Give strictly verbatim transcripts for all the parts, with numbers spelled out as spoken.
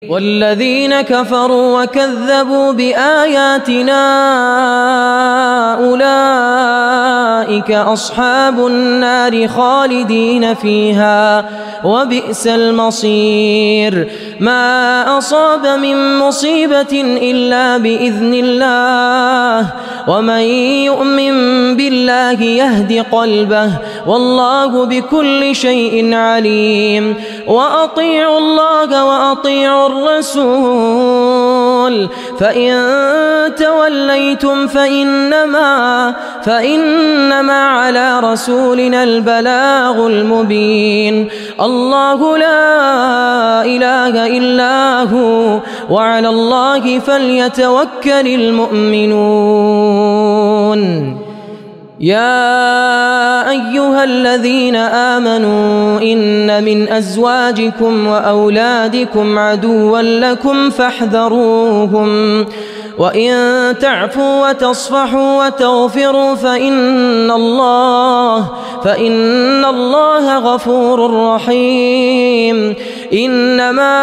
والذين كفروا وكذبوا بآياتنا أولئك أصحاب النار خالدين فيها وبئس المصير. ما أصاب من مصيبة إلا بإذن الله ومن يؤمن بالله يهد قلبه والله بكل شيء عليم. وأطيعوا الله وأطيعوا الرسول فإن توليتم فإنما فإنما على رسولنا البلاغ المبين. الله لا إله إلا هو وعلى الله فليتوكل المؤمنون. يا أيها الذين آمنوا إن من أزواجكم وأولادكم عدوا لكم فاحذروهم وإن تعفوا وتصفحوا وتغفروا فإن الله فإن الله غفور رحيم. إنما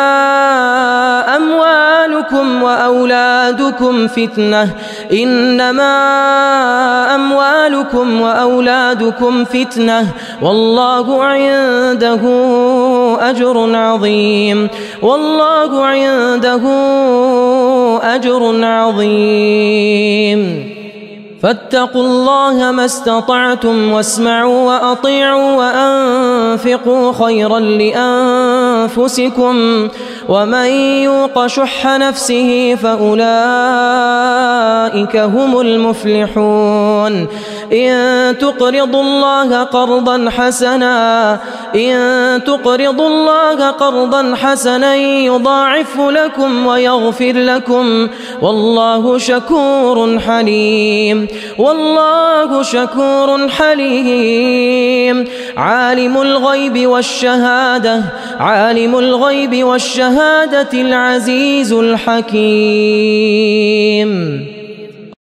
أموالكم وأولادكم فتنة إنما أموالكم وأولادكم فتنة والله عنده أجر عظيم والله عنده أجر عظيم. فاتقوا الله ما استطعتم واسمعوا وأطيعوا وأنفقوا خيرا لأنفسكم ومن يوق شح نفسه فأولئك هم المفلحون. إن تقرضوا الله قرضا حسنا إن تقرضوا الله قرضا حسنا يضاعف لكم ويغفر لكم والله شكور حليم والله شكور حليم. عالم الغيب والشهادة عالم الغيب والشهادة العزيز الحكيم.